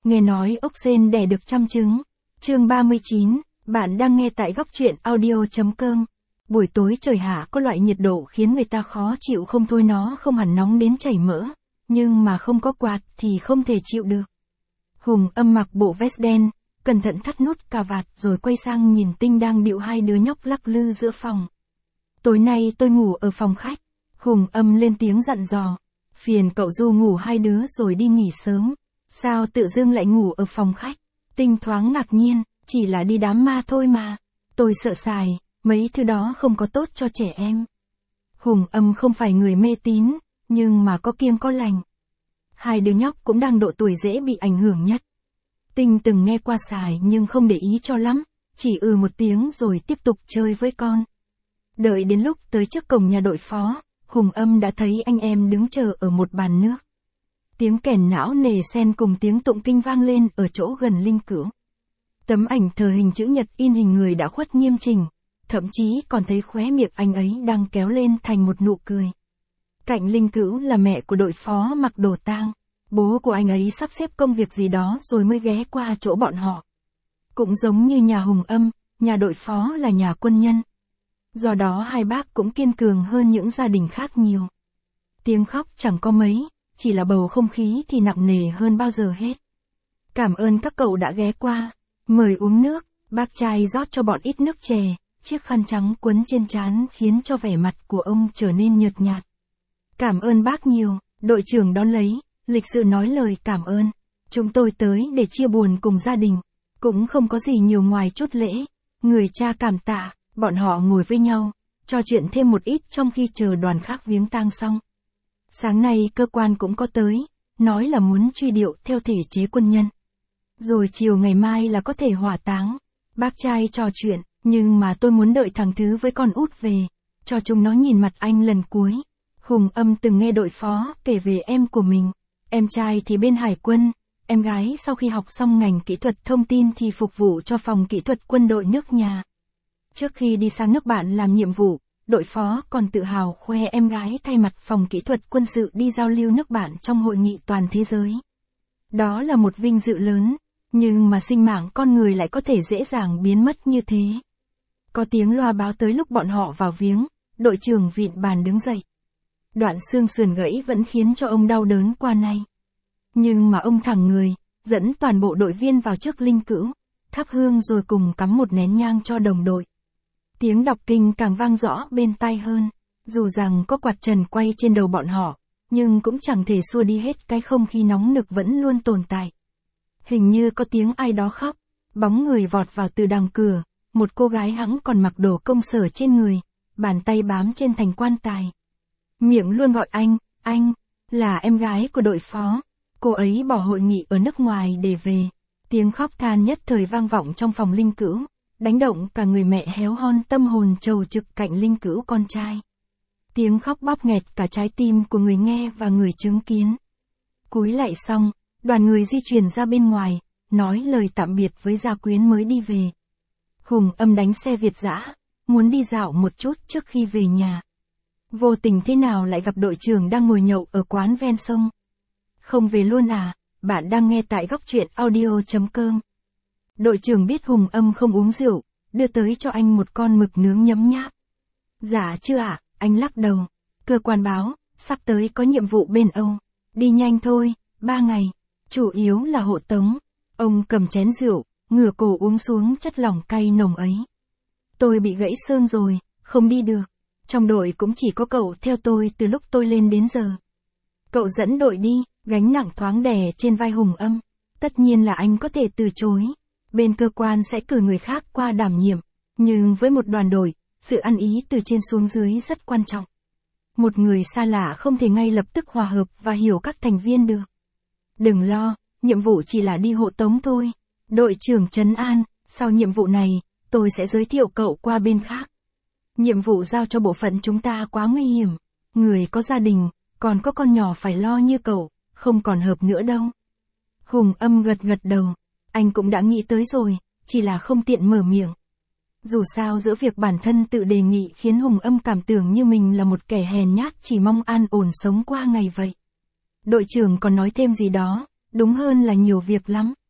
Nghe nói ốc sên đẻ được trăm trứng. Chương 39, bạn đang nghe tại góc truyện audio.com. Buổi tối trời hạ có loại nhiệt độ khiến người ta khó chịu không thôi, nó không hẳn nóng đến chảy mỡ, nhưng mà không có quạt thì không thể chịu được. Hùng Âm mặc bộ vest đen, cẩn thận thắt nút cà vạt rồi quay sang nhìn Tinh đang điệu hai đứa nhóc lắc lư giữa phòng. Tối nay tôi ngủ ở phòng khách. Hùng Âm lên tiếng dặn dò. Phiền cậu Du ngủ hai đứa rồi đi nghỉ sớm. Sao tự dưng lại ngủ ở phòng khách? Tinh thoáng ngạc nhiên, chỉ là đi đám ma thôi mà. Tôi sợ xài, mấy thứ đó không có tốt cho trẻ em. Hùng Âm không phải người mê tín, nhưng mà có kiêng có lành. Hai đứa nhóc cũng đang độ tuổi dễ bị ảnh hưởng nhất. Tinh từng nghe qua xài nhưng không để ý cho lắm, chỉ một tiếng rồi tiếp tục chơi với con. Đợi đến lúc tới trước cổng nhà đội phó, Hùng Âm đã thấy anh em đứng chờ ở một bàn nước. Tiếng kèn não nề xen cùng tiếng tụng kinh vang lên ở chỗ gần linh cữu. Tấm ảnh thờ hình chữ nhật in hình người đã khuất nghiêm chỉnh, thậm chí còn thấy khóe miệng anh ấy đang kéo lên thành một nụ cười. Cạnh linh cữu là mẹ của đội phó mặc đồ tang, bố của anh ấy sắp xếp công việc gì đó rồi mới ghé qua chỗ bọn họ. Cũng giống như nhà Hùng Âm, nhà đội phó là nhà quân nhân. Do đó hai bác cũng kiên cường hơn những gia đình khác nhiều. Tiếng khóc chẳng có mấy, chỉ là bầu không khí thì nặng nề hơn bao giờ hết. Cảm ơn các cậu đã ghé qua, mời uống nước, bác trai rót cho bọn ít nước chè, chiếc khăn trắng quấn trên trán khiến cho vẻ mặt của ông trở nên nhợt nhạt. Cảm ơn bác nhiều, đội trưởng đón lấy, lịch sự nói lời cảm ơn. Chúng tôi tới để chia buồn cùng gia đình, cũng không có gì nhiều ngoài chút lễ. Người cha cảm tạ, bọn họ ngồi với nhau, trò chuyện thêm một ít trong khi chờ đoàn khác viếng tang xong. Sáng nay cơ quan cũng có tới, nói là muốn truy điệu theo thể chế quân nhân. Rồi chiều ngày mai là có thể hỏa táng. Bác trai trò chuyện, nhưng mà tôi muốn đợi thằng Thứ với con út về, cho chúng nó nhìn mặt anh lần cuối. Hùng Âm từng nghe đội phó kể về em của mình. Em trai thì bên Hải quân, em gái sau khi học xong ngành kỹ thuật thông tin thì phục vụ cho phòng kỹ thuật quân đội nước nhà. Trước khi đi sang nước bạn làm nhiệm vụ, đội phó còn tự hào khoe em gái thay mặt phòng kỹ thuật quân sự đi giao lưu nước bạn trong hội nghị toàn thế giới. Đó là một vinh dự lớn, nhưng mà sinh mạng con người lại có thể dễ dàng biến mất như thế. Có tiếng loa báo tới lúc bọn họ vào viếng, đội trưởng vịn bàn đứng dậy. Đoạn xương sườn gãy vẫn khiến cho ông đau đớn qua nay. Nhưng mà ông thẳng người, dẫn toàn bộ đội viên vào trước linh cữu, thắp hương rồi cùng cắm một nén nhang cho đồng đội. Tiếng đọc kinh càng vang rõ bên tai hơn, dù rằng có quạt trần quay trên đầu bọn họ, nhưng cũng chẳng thể xua đi hết cái không khí nóng nực vẫn luôn tồn tại. Hình như có tiếng ai đó khóc, bóng người vọt vào từ đằng cửa, một cô gái hẵng còn mặc đồ công sở trên người, bàn tay bám trên thành quan tài. Miệng luôn gọi anh, là em gái của đội phó. Cô ấy bỏ hội nghị ở nước ngoài để về. Tiếng khóc than nhất thời vang vọng trong phòng linh cữu, đánh động cả người mẹ héo hon tâm hồn trầu trực cạnh linh cữu con trai. Tiếng khóc bóp nghẹt cả trái tim của người nghe và người chứng kiến. Cúi lạy xong, đoàn người di chuyển ra bên ngoài, nói lời tạm biệt với gia quyến mới đi về. Hùng Âm đánh xe Việt dã, muốn đi dạo một chút trước khi về nhà. Vô tình thế nào lại gặp đội trưởng đang ngồi nhậu ở quán ven sông. Không về luôn à? Bạn đang nghe tại góc truyện audio.com. Đội trưởng biết Hùng Âm không uống rượu, đưa tới cho anh một con mực nướng nhấm nháp. Dạ chưa ạ, anh lắc đầu. Cơ quan báo, sắp tới có nhiệm vụ bên Âu. Đi nhanh thôi, 3 ngày. Chủ yếu là hộ tống. Ông cầm chén rượu, ngửa cổ uống xuống chất lỏng cay nồng ấy. Tôi bị gãy xương rồi, không đi được. Trong đội cũng chỉ có cậu theo tôi từ lúc tôi lên đến giờ. Cậu dẫn đội đi, gánh nặng thoáng đè trên vai Hùng Âm. Tất nhiên là anh có thể từ chối. Bên cơ quan sẽ cử người khác qua đảm nhiệm. Nhưng với một đoàn đội, sự ăn ý từ trên xuống dưới rất quan trọng. Một người xa lạ không thể ngay lập tức hòa hợp và hiểu các thành viên được. Đừng lo, nhiệm vụ chỉ là đi hộ tống thôi. Đội trưởng trấn an, sau nhiệm vụ này, tôi sẽ giới thiệu cậu qua bên khác. Nhiệm vụ giao cho bộ phận chúng ta quá nguy hiểm. Người có gia đình, còn có con nhỏ phải lo như cậu, không còn hợp nữa đâu. Hùng Âm gật đầu. Anh cũng đã nghĩ tới rồi, chỉ là không tiện mở miệng. Dù sao giữa việc bản thân tự đề nghị khiến Hùng Âm cảm tưởng như mình là một kẻ hèn nhát chỉ mong an ổn sống qua ngày vậy. Đội trưởng còn nói thêm gì đó, đúng hơn là nhiều việc lắm.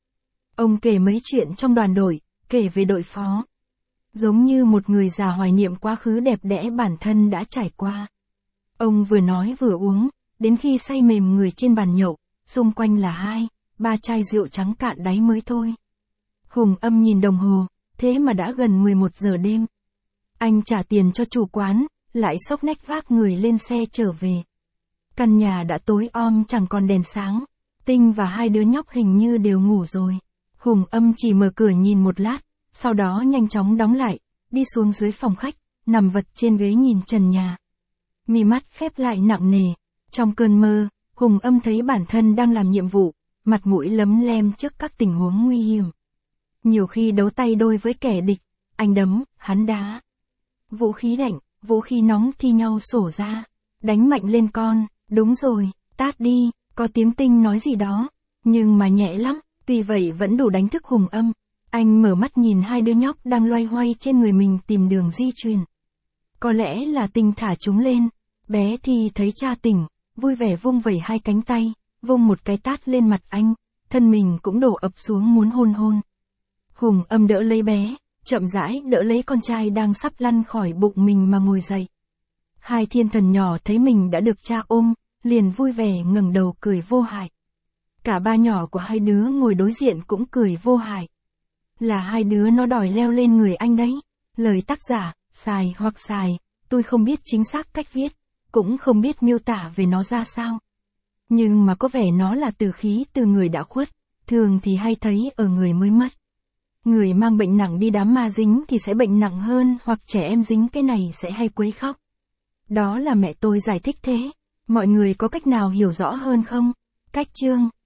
Ông kể mấy chuyện trong đoàn đội, kể về đội phó. Giống như một người già hoài niệm quá khứ đẹp đẽ bản thân đã trải qua. Ông vừa nói vừa uống, đến khi say mềm người trên bàn nhậu, xung quanh là 2-3 chai rượu trắng cạn đáy mới thôi. Hùng Âm nhìn đồng hồ, thế mà đã gần 11 giờ đêm. Anh trả tiền cho chủ quán, lại xốc nách vác người lên xe trở về. Căn nhà đã tối om chẳng còn đèn sáng. Tinh và 2 đứa nhóc hình như đều ngủ rồi. Hùng Âm chỉ mở cửa nhìn một lát, sau đó nhanh chóng đóng lại, đi xuống dưới phòng khách, nằm vật trên ghế nhìn trần nhà. Mi mắt khép lại nặng nề. Trong cơn mơ, Hùng Âm thấy bản thân đang làm nhiệm vụ, mặt mũi lấm lem trước các tình huống nguy hiểm. Nhiều khi đấu tay đôi với kẻ địch, anh đấm, hắn đá. Vũ khí lạnh, vũ khí nóng thi nhau sổ ra. Đánh mạnh lên con, đúng rồi, tát đi, có tiếng Tinh nói gì đó. Nhưng mà nhẹ lắm, tuy vậy vẫn đủ đánh thức Hùng Âm. Anh mở mắt nhìn 2 đứa nhóc đang loay hoay trên người mình tìm đường di chuyển. Có lẽ là Tinh thả chúng lên. Bé thì thấy cha tỉnh, vui vẻ vung vẩy 2 cánh tay, vung một cái tát lên mặt anh, thân mình cũng đổ ập xuống muốn hôn hôn. Hùng Âm đỡ lấy bé, chậm rãi đỡ lấy con trai đang sắp lăn khỏi bụng mình mà ngồi dậy. 2 thiên thần nhỏ thấy mình đã được cha ôm, liền vui vẻ ngẩng đầu cười vô hại. Cả ba nhỏ của 2 đứa ngồi đối diện cũng cười vô hại. Là 2 đứa nó đòi leo lên người anh đấy. Lời tác giả, xài hoặc xài, tôi không biết chính xác cách viết, cũng không biết miêu tả về nó ra sao. Nhưng mà có vẻ nó là từ khí từ người đã khuất, thường thì hay thấy ở người mới mất. Người mang bệnh nặng đi đám ma dính thì sẽ bệnh nặng hơn, hoặc trẻ em dính cái này sẽ hay quấy khóc. Đó là mẹ tôi giải thích thế. Mọi người có cách nào hiểu rõ hơn không? Cách chương